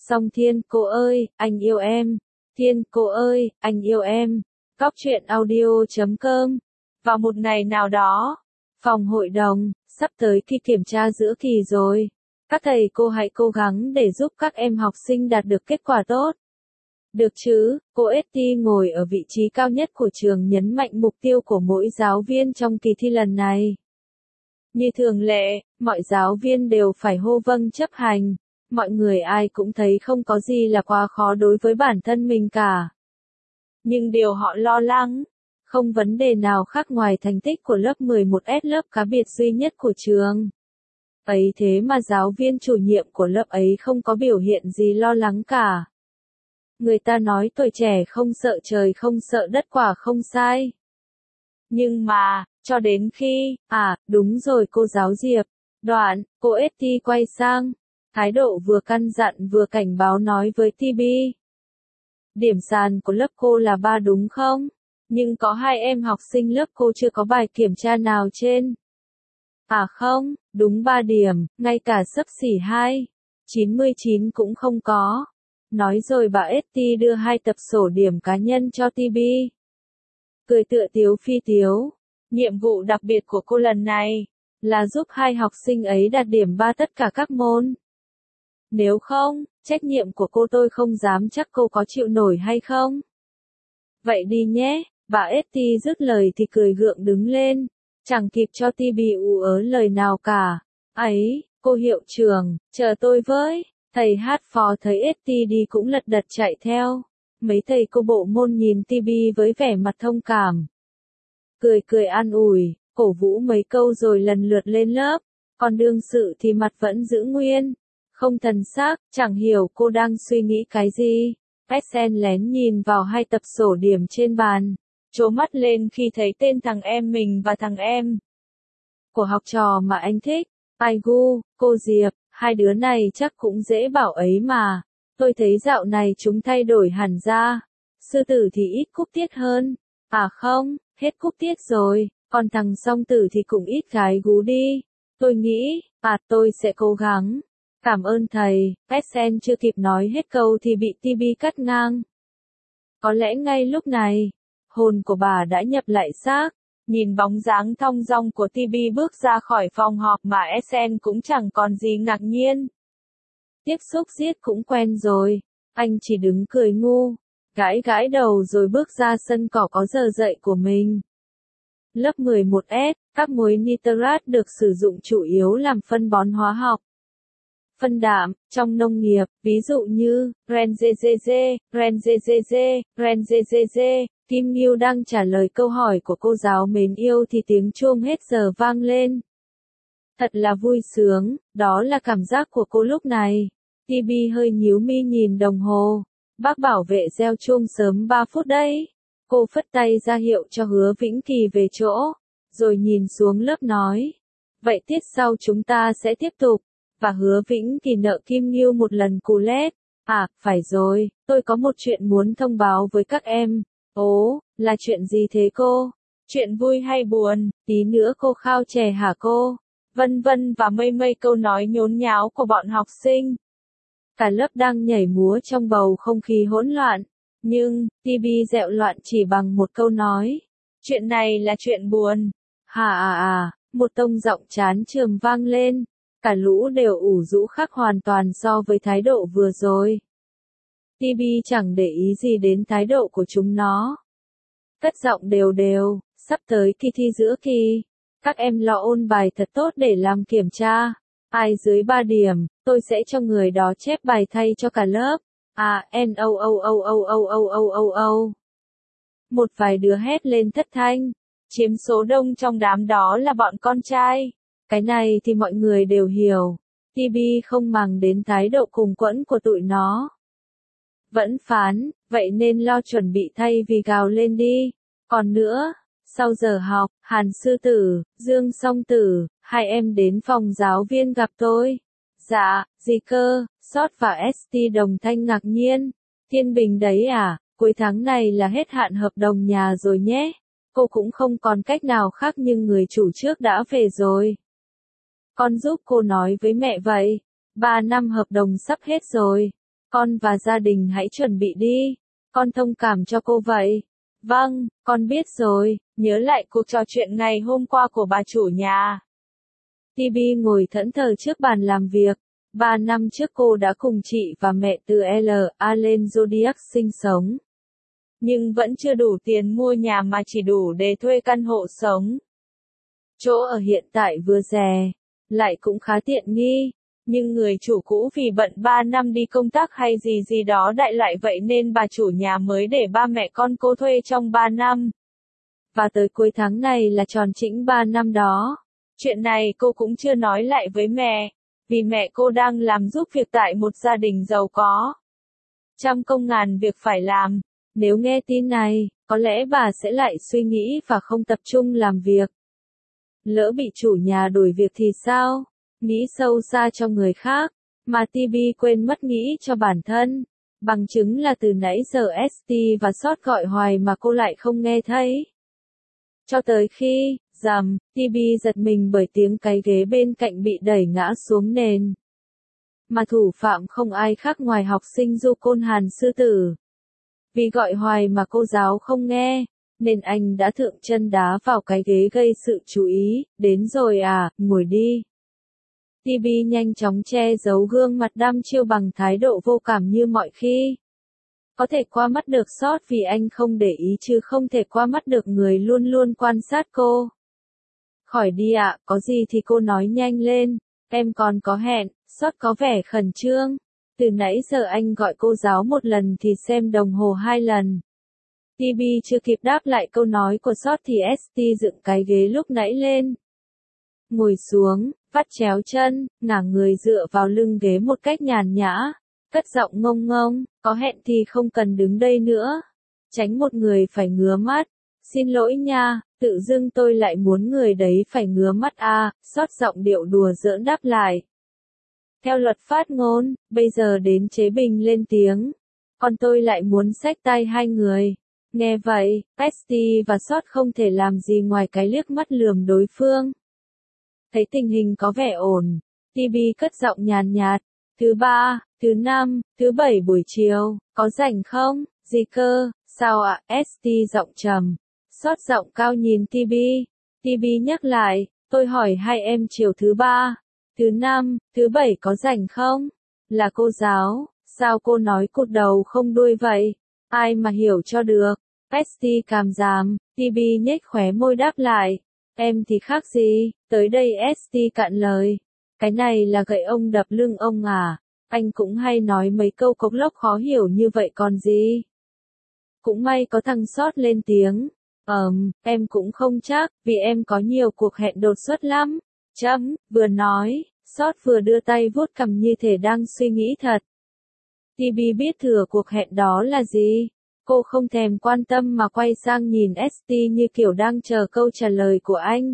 Song Thiên, cô ơi, anh yêu em. Thiên, cô ơi, anh yêu em. Góc truyện audio.com. Vào một ngày nào đó, phòng hội đồng, sắp tới kỳ kiểm tra giữa kỳ rồi. Các thầy cô hãy cố gắng để giúp các em học sinh đạt được kết quả tốt. Được chứ, cô Esti ngồi ở vị trí cao nhất của trường nhấn mạnh mục tiêu của mỗi giáo viên trong kỳ thi lần này. Như thường lệ, mọi giáo viên đều phải hô vâng chấp hành. Mọi người ai cũng thấy không có gì là quá khó đối với bản thân mình cả. Nhưng điều họ lo lắng, không vấn đề nào khác ngoài thành tích của lớp 11S, lớp cá biệt duy nhất của trường. Ấy thế mà giáo viên chủ nhiệm của lớp ấy không có biểu hiện gì lo lắng cả. Người ta nói tuổi trẻ không sợ trời không sợ đất, quả không sai. Nhưng mà, cho đến khi, đúng rồi cô giáo Diệp. Đoạn, cô Esti quay sang, thái độ vừa căn dặn vừa cảnh báo nói với TB. Điểm sàn của lớp cô là 3 đúng không? Nhưng có 2 em học sinh lớp cô chưa có bài kiểm tra nào trên. Không, đúng 3 điểm, ngay cả xấp xỉ 2. 99 cũng không có. Nói rồi bà Esti đưa 2 tập sổ điểm cá nhân cho TB. Cười tựa tiếu phi tiếu. Nhiệm vụ đặc biệt của cô lần này là giúp 2 học sinh ấy đạt điểm 3 tất cả các môn. Nếu không, trách nhiệm của cô tôi không dám chắc cô có chịu nổi hay không. Vậy đi nhé, bà Esti dứt lời thì cười gượng đứng lên, chẳng kịp cho TB ú ớ lời nào cả. Ấy, cô hiệu trưởng, chờ tôi với. Thầy hát phó thấy Esti đi cũng lật đật chạy theo. Mấy thầy cô bộ môn nhìn TB với vẻ mặt thông cảm. Cười an ủi, cổ vũ mấy câu rồi lần lượt lên lớp. Còn đương sự thì mặt vẫn giữ nguyên. Không thần sắc, chẳng hiểu cô đang suy nghĩ cái gì. Sen lén nhìn vào 2 tập sổ điểm trên bàn. Trố mắt lên khi thấy tên thằng em mình và thằng em của học trò mà anh thích. Ai gu, cô Diệp, 2 đứa này chắc cũng dễ bảo ấy mà. Tôi thấy dạo này chúng thay đổi hẳn ra. Sư tử thì ít cúp tiết hơn. Không, hết cúp tiết rồi. Còn thằng song tử thì cũng ít gái gú đi. Tôi nghĩ, tôi sẽ cố gắng. Cảm ơn thầy. Sen chưa kịp nói hết câu thì bị TB cắt ngang. Có lẽ ngay lúc này, hồn của bà đã nhập lại xác. Nhìn bóng dáng thong dong của TB bước ra khỏi phòng họp mà Sen cũng chẳng còn gì ngạc nhiên. Tiếp xúc giết cũng quen rồi. Anh chỉ đứng cười ngu, gãi đầu rồi bước ra sân cỏ có giờ dạy của mình. Lớp 11S, các muối nitrat được sử dụng chủ yếu làm phân bón hóa học. Phân đạm, trong nông nghiệp, ví dụ như, RenGGG, RenGGG, RenGGG. Kim Ngưu đang trả lời câu hỏi của cô giáo mến yêu thì tiếng chuông hết giờ vang lên. Thật là vui sướng, đó là cảm giác của cô lúc này. TB hơi nhíu mi nhìn đồng hồ. Bác bảo vệ reo chuông sớm 3 phút đấy. Cô phất tay ra hiệu cho Hứa Vĩnh Kỳ về chỗ, rồi nhìn xuống lớp nói. Vậy tiết sau chúng ta sẽ tiếp tục. Và Hứa Vĩnh Kỳ nợ Kim Ngưu một lần cú lét. Phải rồi, tôi có một chuyện muốn thông báo với các em. Ố, là chuyện gì thế cô? Chuyện vui hay buồn? Tí nữa cô khao chè hả cô? Vân vân và mây câu nói nhốn nháo của bọn học sinh. Cả lớp đang nhảy múa trong bầu không khí hỗn loạn. Nhưng, TB dẹo loạn chỉ bằng một câu nói. Chuyện này là chuyện buồn. Một tông giọng chán chường vang lên. Cả lũ đều ủ rũ khác hoàn toàn so với thái độ vừa rồi. TB chẳng để ý gì đến thái độ của chúng nó. Cất giọng đều, sắp tới kỳ thi giữa kỳ. Các em lo ôn bài thật tốt để làm kiểm tra. Ai dưới 3 điểm, tôi sẽ cho người đó chép bài thay cho cả lớp. Một vài đứa hét lên thất thanh. Chiếm số đông trong đám đó là bọn con trai. Cái này thì mọi người đều hiểu. TB không màng đến thái độ cùng quẫn của tụi nó. Vẫn phán, vậy nên lo chuẩn bị thay vì gào lên đi. Còn nữa, sau giờ học, Hàn Sư Tử, Dương Song Tử, 2 em đến phòng giáo viên gặp tôi. Dạ, gì cơ? Sót và ST đồng thanh ngạc nhiên. Thiên Bình đấy cuối tháng này là hết hạn hợp đồng nhà rồi nhé. Cô cũng không còn cách nào khác nhưng người chủ trước đã về rồi. Con giúp cô nói với mẹ vậy. 3 năm hợp đồng sắp hết rồi. Con và gia đình hãy chuẩn bị đi. Con thông cảm cho cô vậy. Vâng, con biết rồi, nhớ lại cuộc trò chuyện ngày hôm qua của bà chủ nhà. TB ngồi thẫn thờ trước bàn làm việc. 3 năm trước cô đã cùng chị và mẹ từ LA lên Zodiac sinh sống. Nhưng vẫn chưa đủ tiền mua nhà mà chỉ đủ để thuê căn hộ sống. Chỗ ở hiện tại vừa rẻ, lại cũng khá tiện nghi. Nhưng người chủ cũ vì bận 3 năm đi công tác hay gì đó đại loại vậy nên bà chủ nhà mới để ba mẹ con cô thuê trong 3 năm. Và tới cuối tháng này là tròn chỉnh 3 năm đó. Chuyện này cô cũng chưa nói lại với mẹ, vì mẹ cô đang làm giúp việc tại một gia đình giàu có. Trăm công ngàn việc phải làm. Nếu nghe tin này, có lẽ bà sẽ lại suy nghĩ và không tập trung làm việc. Lỡ bị chủ nhà đuổi việc thì sao? Nghĩ sâu xa cho người khác, mà TB quên mất nghĩ cho bản thân. Bằng chứng là từ nãy giờ ST và Sót gọi hoài mà cô lại không nghe thấy. Cho tới khi, rầm, TB giật mình bởi tiếng cái ghế bên cạnh bị đẩy ngã xuống nền. Mà thủ phạm không ai khác ngoài học sinh Du Côn Hàn Sư Tử. Vì gọi hoài mà cô giáo không nghe, nên anh đã thượng chân đá vào cái ghế gây sự chú ý. Đến rồi à, ngồi đi. TB nhanh chóng che giấu gương mặt đăm chiêu bằng thái độ vô cảm như mọi khi. Có thể qua mắt được Sót vì anh không để ý chứ không thể qua mắt được người luôn luôn quan sát cô. Khỏi đi ạ, có gì thì cô nói nhanh lên, em còn có hẹn. Sót có vẻ khẩn trương. Từ nãy giờ anh gọi cô giáo một lần thì xem đồng hồ 2 lần. TB chưa kịp đáp lại câu nói của Sót thì ST dựng cái ghế lúc nãy lên. Ngồi xuống, vắt chéo chân, ngả người dựa vào lưng ghế một cách nhàn nhã. Cất giọng ngông ngông, có hẹn thì không cần đứng đây nữa. Tránh một người phải ngứa mắt. Xin lỗi nha, tự dưng tôi lại muốn người đấy phải ngứa mắt à, Sót giọng điệu đùa giỡn đáp lại. Theo luật phát ngôn, bây giờ đến chế bình lên tiếng. Còn tôi lại muốn xách tay hai người. Nghe vậy, Pesty và Sót không thể làm gì ngoài cái liếc mắt lườm đối phương. Thấy tình hình có vẻ ổn, TB cất giọng nhàn nhạt. Thứ 3, thứ 5, thứ 7 buổi chiều, có rảnh không? Gì cơ, sao ạ? ST giọng trầm. Sót giọng cao nhìn TB. TB nhắc lại, tôi hỏi hai em chiều thứ 3, thứ 5, thứ 7 có rảnh không? Là cô giáo, sao cô nói cụt đầu không đuôi vậy? Ai mà hiểu cho được? Pesty càm ràm, TB nhếch khóe môi đáp lại. Em thì khác gì, tới đây ST cạn lời. Cái này là gậy ông đập lưng ông à? Anh cũng hay nói mấy câu cộc lốc khó hiểu như vậy còn gì? Cũng may có thằng Sót lên tiếng. Em cũng không chắc, vì em có nhiều cuộc hẹn đột xuất lắm. Vừa nói, Sót vừa đưa tay vuốt cằm như thể đang suy nghĩ thật. TB biết thừa cuộc hẹn đó là gì. Cô không thèm quan tâm mà quay sang nhìn ST như kiểu đang chờ câu trả lời của anh.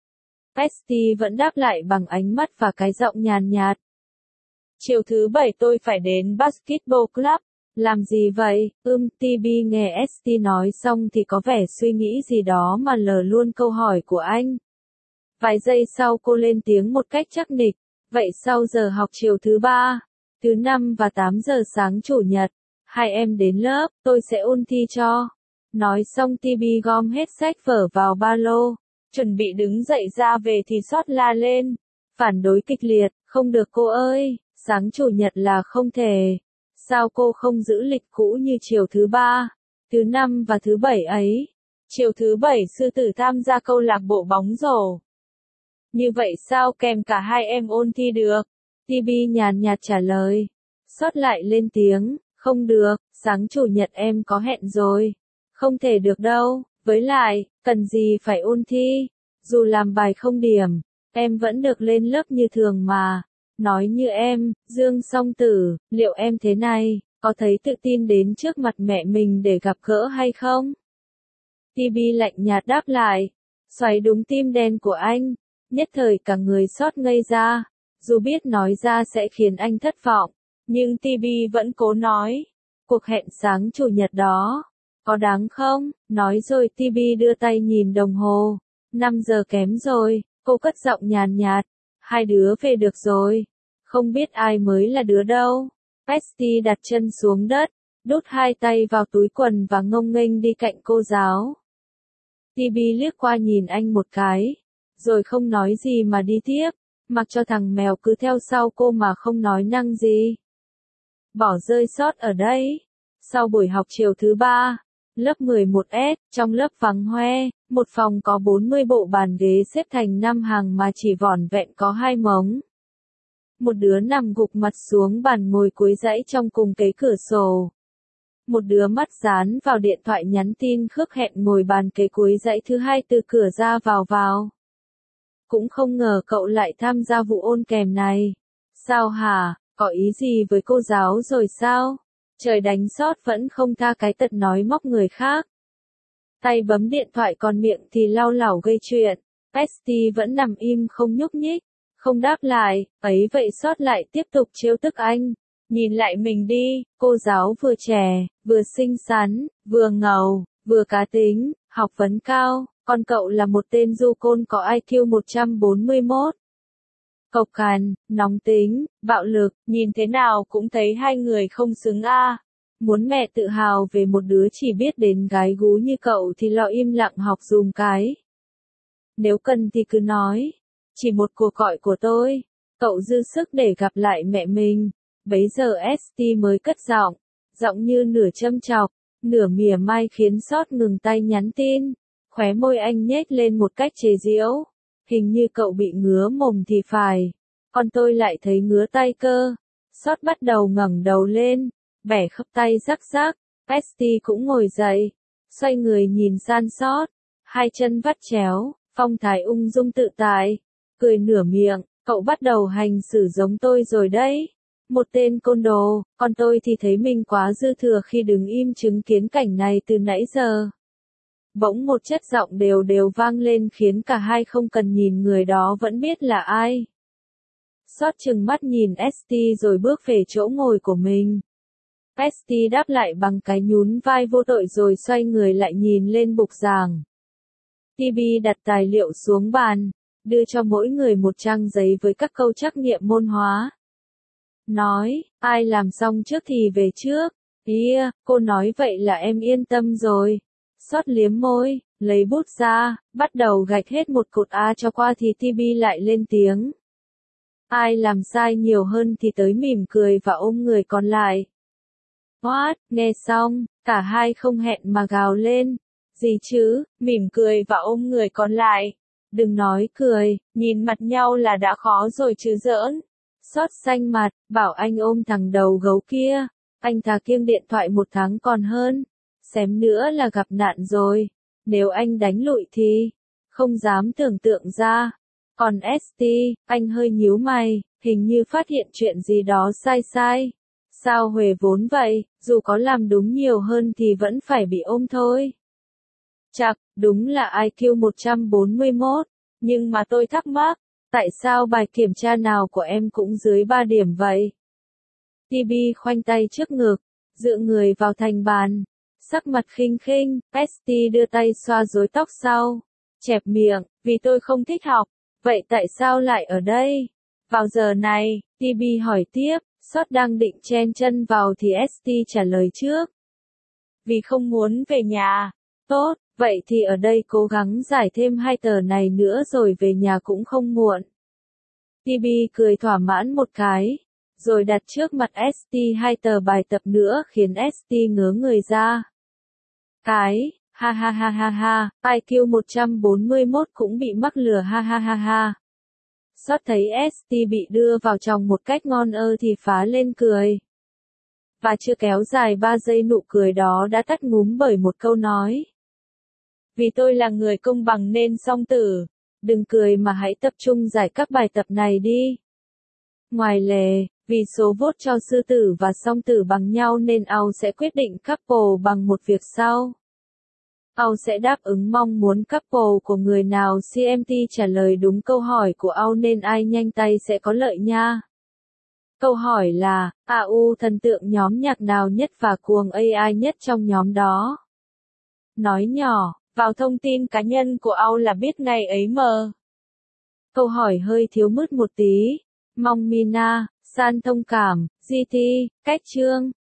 ST vẫn đáp lại bằng ánh mắt và cái giọng nhàn nhạt. Chiều thứ 7 tôi phải đến Basketball Club. Làm gì vậy? TB nghe ST nói xong thì có vẻ suy nghĩ gì đó mà lờ luôn câu hỏi của anh. Vài giây sau cô lên tiếng một cách chắc nịch. Vậy sau giờ học chiều thứ 3, thứ 5 và 8 giờ sáng chủ nhật, hai em đến lớp, tôi sẽ ôn thi cho. Nói xong TB gom hết sách vở vào ba lô, chuẩn bị đứng dậy ra về thì Sót la lên. Phản đối kịch liệt, không được cô ơi, sáng chủ nhật là không thể. Sao cô không giữ lịch cũ như chiều thứ 3, thứ 5 và thứ 7 ấy? Chiều thứ 7 sư tử tham gia câu lạc bộ bóng rổ. Như vậy sao kèm cả hai em ôn thi được? TB nhàn nhạt trả lời. Sót lại lên tiếng, không được, sáng chủ nhật em có hẹn rồi. Không thể được đâu, với lại, cần gì phải ôn thi? Dù làm bài không điểm, em vẫn được lên lớp như thường mà. Nói như em, Dương Song Tử, liệu em thế này, có thấy tự tin đến trước mặt mẹ mình để gặp gỡ hay không? TB lạnh nhạt đáp lại, xoáy đúng tim đen của anh, nhất thời cả người Sót ngây ra, dù biết nói ra sẽ khiến anh thất vọng, nhưng TB vẫn cố nói, cuộc hẹn sáng chủ nhật đó, có đáng không? Nói rồi TB đưa tay nhìn đồng hồ, 5 giờ kém rồi, cô cất giọng nhàn nhạt, hai đứa về được rồi. Không biết ai mới là đứa đâu. Bestie đặt chân xuống đất, đút hai tay vào túi quần và ngông nghênh đi cạnh cô giáo. Tibi liếc qua nhìn anh một cái, rồi không nói gì mà đi tiếp, mặc cho thằng mèo cứ theo sau cô mà không nói năng gì. Bỏ rơi sót ở đây. Sau buổi học chiều thứ 3, lớp 11S, trong lớp vắng hoe, một phòng có 40 bộ bàn ghế xếp thành 5 hàng mà chỉ vỏn vẹn có 2 mống. Một đứa nằm gục mặt xuống bàn ngồi cuối dãy trong cùng kế cửa sổ. Một đứa mắt dán vào điện thoại nhắn tin khước hẹn ngồi bàn kế cuối dãy thứ 2 từ cửa ra vào. Cũng không ngờ cậu lại tham gia vụ ôn kèm này. Sao hả, có ý gì với cô giáo rồi sao? Trời đánh sót vẫn không tha cái tật nói móc người khác. Tay bấm điện thoại còn miệng thì lau lảo gây chuyện. Bestie vẫn nằm im không nhúc nhích, không đáp lại, ấy vậy sót lại tiếp tục trêu tức anh. Nhìn lại mình đi, cô giáo vừa trẻ, vừa xinh xắn, vừa ngầu, vừa cá tính, học vấn cao, còn cậu là một tên du côn có IQ 141. Cộc cằn, nóng tính, bạo lực, nhìn thế nào cũng thấy hai người không xứng a. Muốn mẹ tự hào về một đứa chỉ biết đến gái gú như cậu thì lo im lặng học dùm cái. Nếu cần thì cứ nói, chỉ một cuộc gọi của tôi, cậu dư sức để gặp lại mẹ mình. Bấy giờ ST mới cất giọng như nửa châm chọc, nửa mỉa mai khiến sót ngừng tay nhắn tin. Khóe môi anh nhếch lên một cách chế giễu. Hình như cậu bị ngứa mồm thì phải, còn tôi lại thấy ngứa tay cơ. Sót bắt đầu ngẩng đầu lên, bẻ khớp tay rắc rắc. Bestie cũng ngồi dậy, xoay người nhìn san sót, hai chân vắt chéo, phong thái ung dung tự tại, cười nửa miệng, cậu bắt đầu hành xử giống tôi rồi đấy. Một tên côn đồ, còn tôi thì thấy mình quá dư thừa khi đứng im chứng kiến cảnh này từ nãy giờ. Bỗng một chất giọng đều đều vang lên khiến cả hai không cần nhìn người đó vẫn biết là ai. Sót chừng mắt nhìn ST rồi bước về chỗ ngồi của mình. ST đáp lại bằng cái nhún vai vô tội rồi xoay người lại nhìn lên bục giảng. TB đặt tài liệu xuống bàn, đưa cho mỗi người một trang giấy với các câu trắc nghiệm môn hóa. Nói, ai làm xong trước thì về trước. Cô nói vậy là em yên tâm rồi. Sót liếm môi, lấy bút ra, bắt đầu gạch hết một cột A cho qua thì TB lại lên tiếng. Ai làm sai nhiều hơn thì tới mỉm cười và ôm người còn lại. What? Nghe xong, cả hai không hẹn mà gào lên. Gì chứ, mỉm cười và ôm người còn lại. Đừng nói cười, nhìn mặt nhau là đã khó rồi chứ giỡn. Sót xanh mặt, bảo anh ôm thằng đầu gấu kia. Anh thà kiêng điện thoại 1 tháng còn hơn. Xém nữa là gặp nạn rồi. Nếu anh đánh lụi thì không dám tưởng tượng ra. Còn ST, anh hơi nhíu mày, hình như phát hiện chuyện gì đó sai. Sao huề vốn vậy, dù có làm đúng nhiều hơn thì vẫn phải bị ôm thôi. Chặt, đúng là IQ 141, nhưng mà tôi thắc mắc, tại sao bài kiểm tra nào của em cũng dưới 3 điểm vậy? TB khoanh tay trước ngực, dựa người vào thành bàn, sắc mặt khinh khinh, Bestie đưa tay xoa rối tóc sau, chẹp miệng, vì tôi không thích học, vậy tại sao lại ở đây? Vào giờ này, TB hỏi tiếp, Sót đang định chen chân vào thì ST trả lời trước. Vì không muốn về nhà. Tốt, vậy thì ở đây cố gắng giải thêm 2 tờ này nữa rồi về nhà cũng không muộn. TB cười thỏa mãn một cái, rồi đặt trước mặt ST 2 tờ bài tập nữa khiến ST ngớ người ra. Ha ha, IQ 141 cũng bị mắc lừa ha. Sót thấy ST bị đưa vào trong một cách ngon thì phá lên cười. Và chưa kéo dài 3 giây nụ cười đó đã tắt ngúm bởi một câu nói. Vì tôi là người công bằng nên song tử. Đừng cười mà hãy tập trung giải các bài tập này đi. Ngoài lề, vì số vote cho sư tử và song tử bằng nhau nên AU sẽ quyết định couple bằng một việc sau. AU sẽ đáp ứng mong muốn couple của người nào CMT trả lời đúng câu hỏi của AU nên ai nhanh tay sẽ có lợi nha. Câu hỏi là, AU thần tượng nhóm nhạc nào nhất và cuồng AI nhất trong nhóm đó? Nói nhỏ, vào thông tin cá nhân của AU là biết ngày ấy mờ. Câu hỏi hơi thiếu mứt một tí. Mong Mina, San thông cảm, GT, cách chương.